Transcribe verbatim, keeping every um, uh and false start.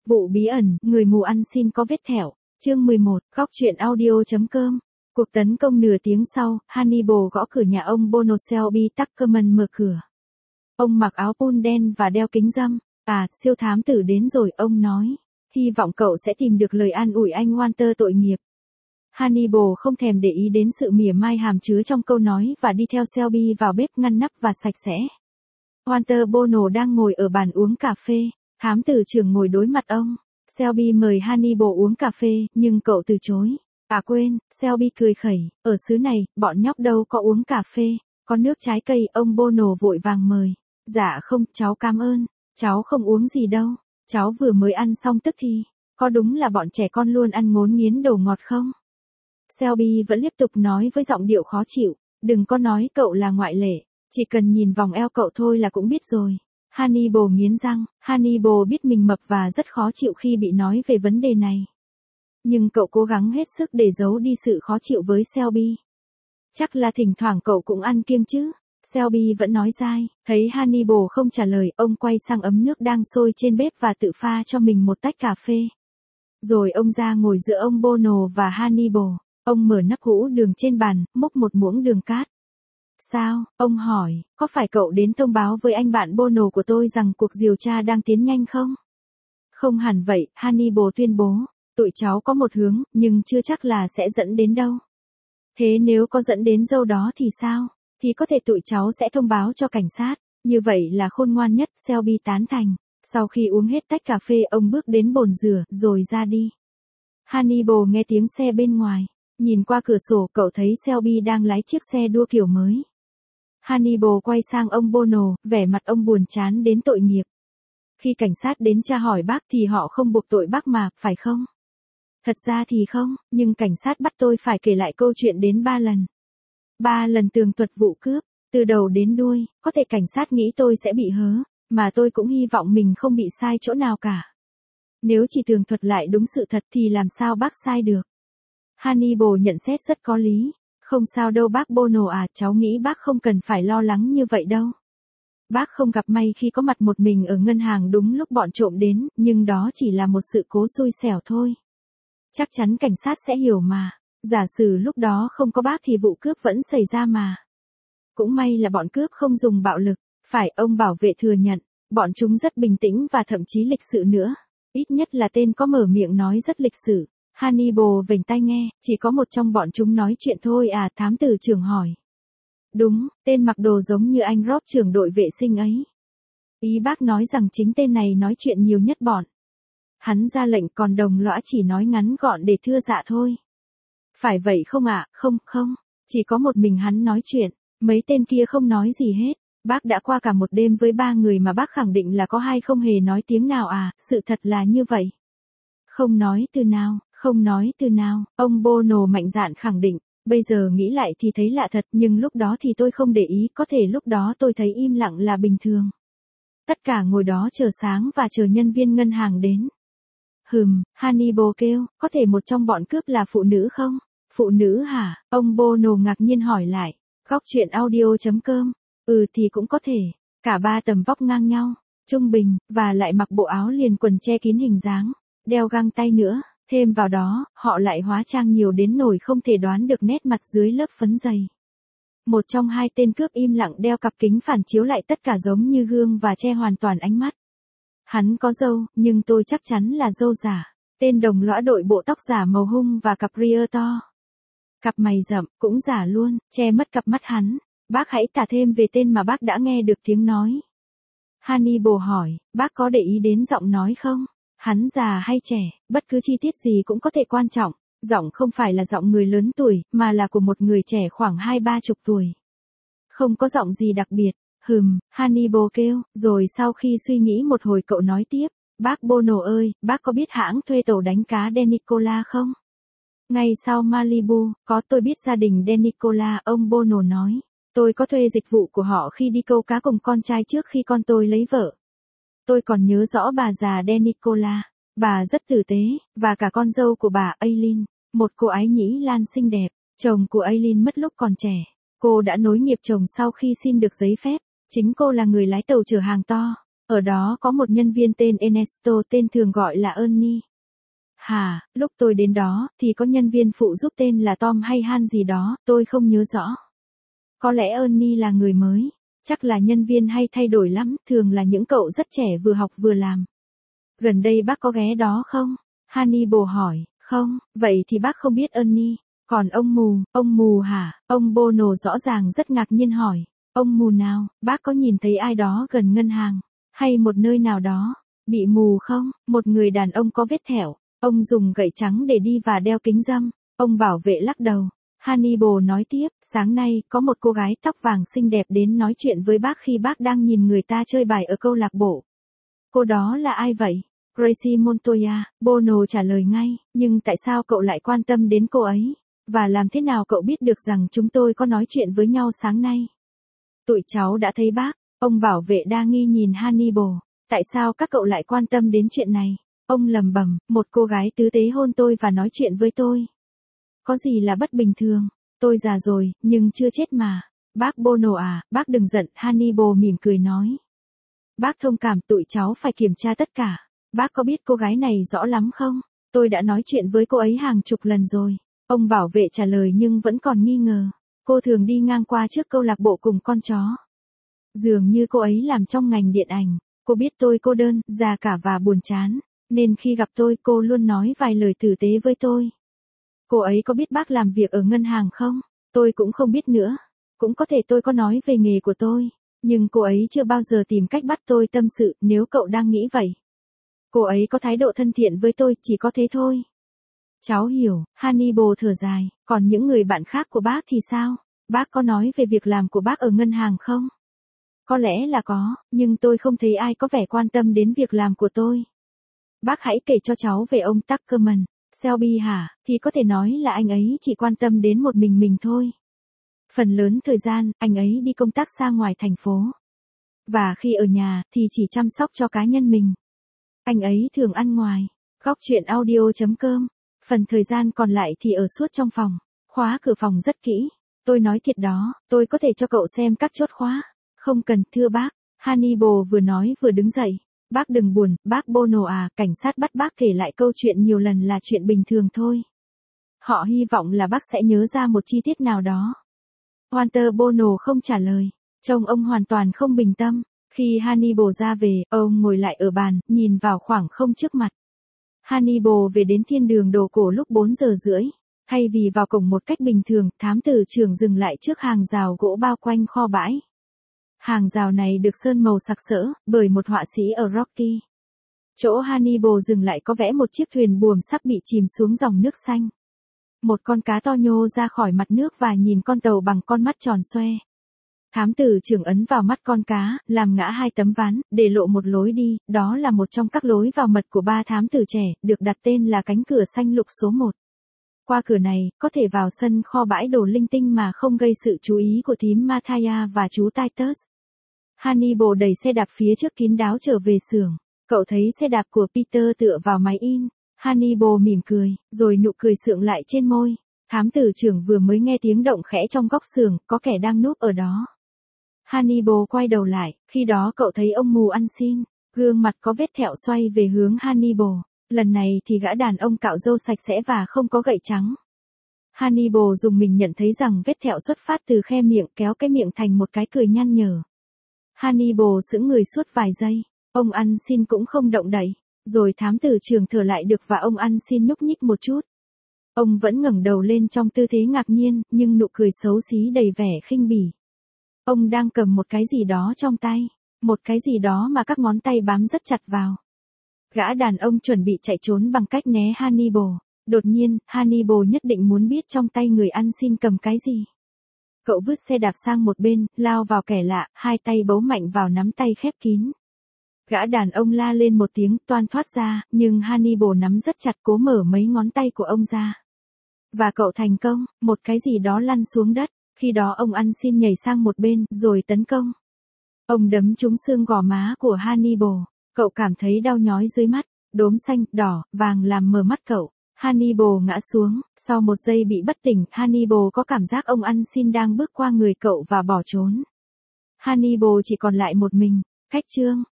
Vụ bí ẩn, người mù ăn xin có vết thẹo. Chương mười một, góc truyện audio.com. Cuộc tấn công nửa tiếng sau, Hannibal gõ cửa nhà ông Bono Shelby Tuckerman mở cửa. Ông mặc áo pun đen và đeo kính râm. À, siêu thám tử đến rồi, ông nói. Hy vọng cậu sẽ tìm được lời an ủi anh Walter tội nghiệp. Hannibal không thèm để ý đến sự mỉa mai hàm chứa trong câu nói và đi theo Shelby vào bếp ngăn nắp và sạch sẽ. Walter Bono đang ngồi ở bàn uống cà phê. Thám tử trưởng ngồi đối mặt ông. Shelby mời Hannibal uống cà phê, nhưng cậu từ chối. À quên, Shelby cười khẩy, ở xứ này, bọn nhóc đâu có uống cà phê, có nước trái cây, ông Bono vội vàng mời. Dạ không, cháu cảm ơn, cháu không uống gì đâu, cháu vừa mới ăn xong tức thì, có đúng là bọn trẻ con luôn ăn ngốn nghiến đồ ngọt không? Shelby vẫn tiếp tục nói với giọng điệu khó chịu, đừng có nói cậu là ngoại lệ, chỉ cần nhìn vòng eo cậu thôi là cũng biết rồi. Hannibal nghiến răng, Hannibal biết mình mập và rất khó chịu khi bị nói về vấn đề này. Nhưng cậu cố gắng hết sức để giấu đi sự khó chịu với Shelby. Chắc là thỉnh thoảng cậu cũng ăn kiêng chứ. Shelby vẫn nói dai, thấy Hannibal không trả lời, ông quay sang ấm nước đang sôi trên bếp và tự pha cho mình một tách cà phê. Rồi ông ra ngồi giữa ông Bono và Hannibal, ông mở nắp hũ đường trên bàn, múc một muỗng đường cát. Sao, ông hỏi, có phải cậu đến thông báo với anh bạn Bono của tôi rằng cuộc điều tra đang tiến nhanh không? Không hẳn vậy, Hannibal tuyên bố, tụi cháu có một hướng, nhưng chưa chắc là sẽ dẫn đến đâu. Thế nếu có dẫn đến đâu đó thì sao? Thì có thể tụi cháu sẽ thông báo cho cảnh sát, như vậy là khôn ngoan nhất, Shelby tán thành. Sau khi uống hết tách cà phê, ông bước đến bồn rửa, rồi ra đi. Hannibal nghe tiếng xe bên ngoài, nhìn qua cửa sổ cậu thấy Shelby đang lái chiếc xe đua kiểu mới. Hannibal quay sang ông Bono, vẻ mặt ông buồn chán đến tội nghiệp. Khi cảnh sát đến tra hỏi bác thì họ không buộc tội bác mà, phải không? Thật ra thì không, nhưng cảnh sát bắt tôi phải kể lại câu chuyện đến ba lần. Ba lần tường thuật vụ cướp, từ đầu đến đuôi, có thể cảnh sát nghĩ tôi sẽ bị hớ, mà tôi cũng hy vọng mình không bị sai chỗ nào cả. Nếu chỉ tường thuật lại đúng sự thật thì làm sao bác sai được? Hannibal nhận xét rất có lý. Không sao đâu bác Bono à, cháu nghĩ bác không cần phải lo lắng như vậy đâu. Bác không gặp may khi có mặt một mình ở ngân hàng đúng lúc bọn trộm đến, nhưng đó chỉ là một sự cố xui xẻo thôi. Chắc chắn cảnh sát sẽ hiểu mà. Giả sử lúc đó không có bác thì vụ cướp vẫn xảy ra mà. Cũng may là bọn cướp không dùng bạo lực. Phải, ông bảo vệ thừa nhận, bọn chúng rất bình tĩnh và thậm chí lịch sự nữa. Ít nhất là tên có mở miệng nói rất lịch sự. Hannibal vểnh tai nghe, chỉ có một trong bọn chúng nói chuyện thôi à, thám tử trưởng hỏi. Đúng, tên mặc đồ giống như anh Rob trưởng đội vệ sinh ấy. Ý bác nói rằng chính tên này nói chuyện nhiều nhất bọn. Hắn ra lệnh còn đồng lõa chỉ nói ngắn gọn để thưa dạ thôi. Phải vậy không ạ, à? Không, không, chỉ có một mình hắn nói chuyện, mấy tên kia không nói gì hết. Bác đã qua cả một đêm với ba người mà bác khẳng định là có hai không hề nói tiếng nào à, sự thật là như vậy. Không nói từ nào. Không nói từ nào, ông Bono mạnh dạn khẳng định, bây giờ nghĩ lại thì thấy lạ thật, nhưng lúc đó thì tôi không để ý, có thể lúc đó tôi thấy im lặng là bình thường. Tất cả ngồi đó chờ sáng và chờ nhân viên ngân hàng đến. Hừm, Hannibal kêu, có thể một trong bọn cướp là phụ nữ không? Phụ nữ hả? Ông Bono ngạc nhiên hỏi lại, góc truyện audio.com, ừ thì cũng có thể, cả ba tầm vóc ngang nhau, trung bình, và lại mặc bộ áo liền quần che kín hình dáng, đeo găng tay nữa. Thêm vào đó, họ lại hóa trang nhiều đến nỗi không thể đoán được nét mặt dưới lớp phấn dày. Một trong hai tên cướp im lặng đeo cặp kính phản chiếu lại tất cả giống như gương và che hoàn toàn ánh mắt. Hắn có râu, nhưng tôi chắc chắn là râu giả. Tên đồng lõa đội bộ tóc giả màu hung và cặp ria to. Cặp mày rậm, cũng giả luôn, che mất cặp mắt hắn. Bác hãy tả thêm về tên mà bác đã nghe được tiếng nói. Hannibal hỏi, bác có để ý đến giọng nói không? Hắn già hay trẻ, bất cứ chi tiết gì cũng có thể quan trọng, giọng không phải là giọng người lớn tuổi, mà là của một người trẻ khoảng hai ba chục tuổi. Không có giọng gì đặc biệt, hừm, Hannibal kêu, rồi sau khi suy nghĩ một hồi cậu nói tiếp, bác Bono ơi, bác có biết hãng thuê tàu đánh cá Denicola không? Ngay sau Malibu, có tôi biết gia đình Denicola, ông Bono nói, tôi có thuê dịch vụ của họ khi đi câu cá cùng con trai trước khi con tôi lấy vợ. Tôi còn nhớ rõ bà già Denicola, bà rất tử tế, và cả con dâu của bà Aileen, một cô ái nhĩ Lan xinh đẹp. Chồng của Aileen mất lúc còn trẻ. Cô đã nối nghiệp chồng sau khi xin được giấy phép. Chính cô là người lái tàu chở hàng to. Ở đó có một nhân viên tên Ernesto, tên thường gọi là Ernie. Hả, lúc tôi đến đó, thì có nhân viên phụ giúp tên là Tom hay Han gì đó, tôi không nhớ rõ. Có lẽ Ernie là người mới, chắc là nhân viên hay thay đổi lắm, thường là những cậu rất trẻ vừa học vừa làm. Gần đây bác có ghé đó không? Hannibal hỏi, không, vậy thì bác không biết Ernie. Còn ông mù, ông mù hả? Ông Bono rõ ràng rất ngạc nhiên hỏi, ông mù nào, bác có nhìn thấy ai đó gần ngân hàng, hay một nơi nào đó, bị mù không? Một người đàn ông có vết thẹo, ông dùng gậy trắng để đi và đeo kính râm, ông bảo vệ lắc đầu. Hannibal nói tiếp, sáng nay, có một cô gái tóc vàng xinh đẹp đến nói chuyện với bác khi bác đang nhìn người ta chơi bài ở câu lạc bộ. Cô đó là ai vậy? Gracie Montoya, Bono trả lời ngay, nhưng tại sao cậu lại quan tâm đến cô ấy? Và làm thế nào cậu biết được rằng chúng tôi có nói chuyện với nhau sáng nay? Tụi cháu đã thấy bác, ông bảo vệ đa nghi nhìn Hannibal, tại sao các cậu lại quan tâm đến chuyện này? Ông lầm bầm, một cô gái tứ tế hôn tôi và nói chuyện với tôi. Có gì là bất bình thường, tôi già rồi, nhưng chưa chết mà. Bác Bono à, bác đừng giận, Hannibal mỉm cười nói. Bác thông cảm, tụi cháu phải kiểm tra tất cả. Bác có biết cô gái này rõ lắm không? Tôi đã nói chuyện với cô ấy hàng chục lần rồi. Ông bảo vệ trả lời nhưng vẫn còn nghi ngờ. Cô thường đi ngang qua trước câu lạc bộ cùng con chó. Dường như cô ấy làm trong ngành điện ảnh. Cô biết tôi cô đơn, già cả và buồn chán. Nên khi gặp tôi cô luôn nói vài lời tử tế với tôi. Cô ấy có biết bác làm việc ở ngân hàng không? Tôi cũng không biết nữa. Cũng có thể tôi có nói về nghề của tôi. Nhưng cô ấy chưa bao giờ tìm cách bắt tôi tâm sự, nếu cậu đang nghĩ vậy. Cô ấy có thái độ thân thiện với tôi, chỉ có thế thôi. Cháu hiểu, Hannibal thở dài, còn những người bạn khác của bác thì sao? Bác có nói về việc làm của bác ở ngân hàng không? Có lẽ là có, nhưng tôi không thấy ai có vẻ quan tâm đến việc làm của tôi. Bác hãy kể cho cháu về ông Tuckerman. Shelby hả, thì có thể nói là anh ấy chỉ quan tâm đến một mình mình thôi. Phần lớn thời gian, anh ấy đi công tác xa ngoài thành phố. Và khi ở nhà, thì chỉ chăm sóc cho cá nhân mình. Anh ấy thường ăn ngoài. Góc chuyện audio chấm com. Phần thời gian còn lại thì ở suốt trong phòng. Khóa cửa phòng rất kỹ. Tôi nói thiệt đó, tôi có thể cho cậu xem các chốt khóa. Không cần, thưa bác. Hannibal vừa nói vừa đứng dậy. Bác đừng buồn, bác Bono à, cảnh sát bắt bác kể lại câu chuyện nhiều lần là chuyện bình thường thôi. Họ hy vọng là bác sẽ nhớ ra một chi tiết nào đó. Walter Bono không trả lời. Trông ông hoàn toàn không bình tâm. Khi Hannibal ra về, ông ngồi lại ở bàn, nhìn vào khoảng không trước mặt. Hannibal về đến thiên đường đồ cổ lúc bốn giờ rưỡi. Thay vì vào cổng một cách bình thường, thám tử trưởng dừng lại trước hàng rào gỗ bao quanh kho bãi. Hàng rào này được sơn màu sặc sỡ, bởi một họa sĩ ở Rocky. Chỗ Hannibal dừng lại có vẽ một chiếc thuyền buồm sắp bị chìm xuống dòng nước xanh. Một con cá to nhô ra khỏi mặt nước và nhìn con tàu bằng con mắt tròn xoe. Thám tử trưởng ấn vào mắt con cá, làm ngã hai tấm ván, để lộ một lối đi, đó là một trong các lối vào mật của ba thám tử trẻ, được đặt tên là cánh cửa xanh lục số một. Qua cửa này, có thể vào sân kho bãi đồ linh tinh mà không gây sự chú ý của thím Mathia và chú Titus. Hannibal đẩy xe đạp phía trước kín đáo trở về xưởng. Cậu thấy xe đạp của Peter tựa vào máy in. Hannibal mỉm cười, rồi nụ cười sượng lại trên môi. Thám tử trưởng vừa mới nghe tiếng động khẽ trong góc xưởng, có kẻ đang núp ở đó. Hannibal quay đầu lại, khi đó cậu thấy ông mù ăn xin, gương mặt có vết thẹo xoay về hướng Hannibal. Lần này thì gã đàn ông cạo râu sạch sẽ và không có gậy trắng. Hannibal dùng mình nhận thấy rằng vết thẹo xuất phát từ khe miệng kéo cái miệng thành một cái cười nhăn nhở. Hannibal sững người suốt vài giây, ông ăn xin cũng không động đậy, rồi thám tử trưởng thở lại được và ông ăn xin nhúc nhích một chút. Ông vẫn ngẩng đầu lên trong tư thế ngạc nhiên, nhưng nụ cười xấu xí đầy vẻ khinh bỉ. Ông đang cầm một cái gì đó trong tay, một cái gì đó mà các ngón tay bám rất chặt vào. Gã đàn ông chuẩn bị chạy trốn bằng cách né Hannibal. Đột nhiên, Hannibal nhất định muốn biết trong tay người ăn xin cầm cái gì. Cậu vứt xe đạp sang một bên, lao vào kẻ lạ, hai tay bấu mạnh vào nắm tay khép kín. Gã đàn ông la lên một tiếng toan thoát ra, nhưng Hannibal nắm rất chặt cố mở mấy ngón tay của ông ra. Và cậu thành công, một cái gì đó lăn xuống đất, khi đó ông ăn xin nhảy sang một bên, rồi tấn công. Ông đấm trúng xương gò má của Hannibal, cậu cảm thấy đau nhói dưới mắt, đốm xanh, đỏ, vàng làm mờ mắt cậu. Hannibal ngã xuống, sau một giây bị bất tỉnh, Hannibal có cảm giác ông ăn xin đang bước qua người cậu và bỏ trốn. Hannibal chỉ còn lại một mình, cách chương.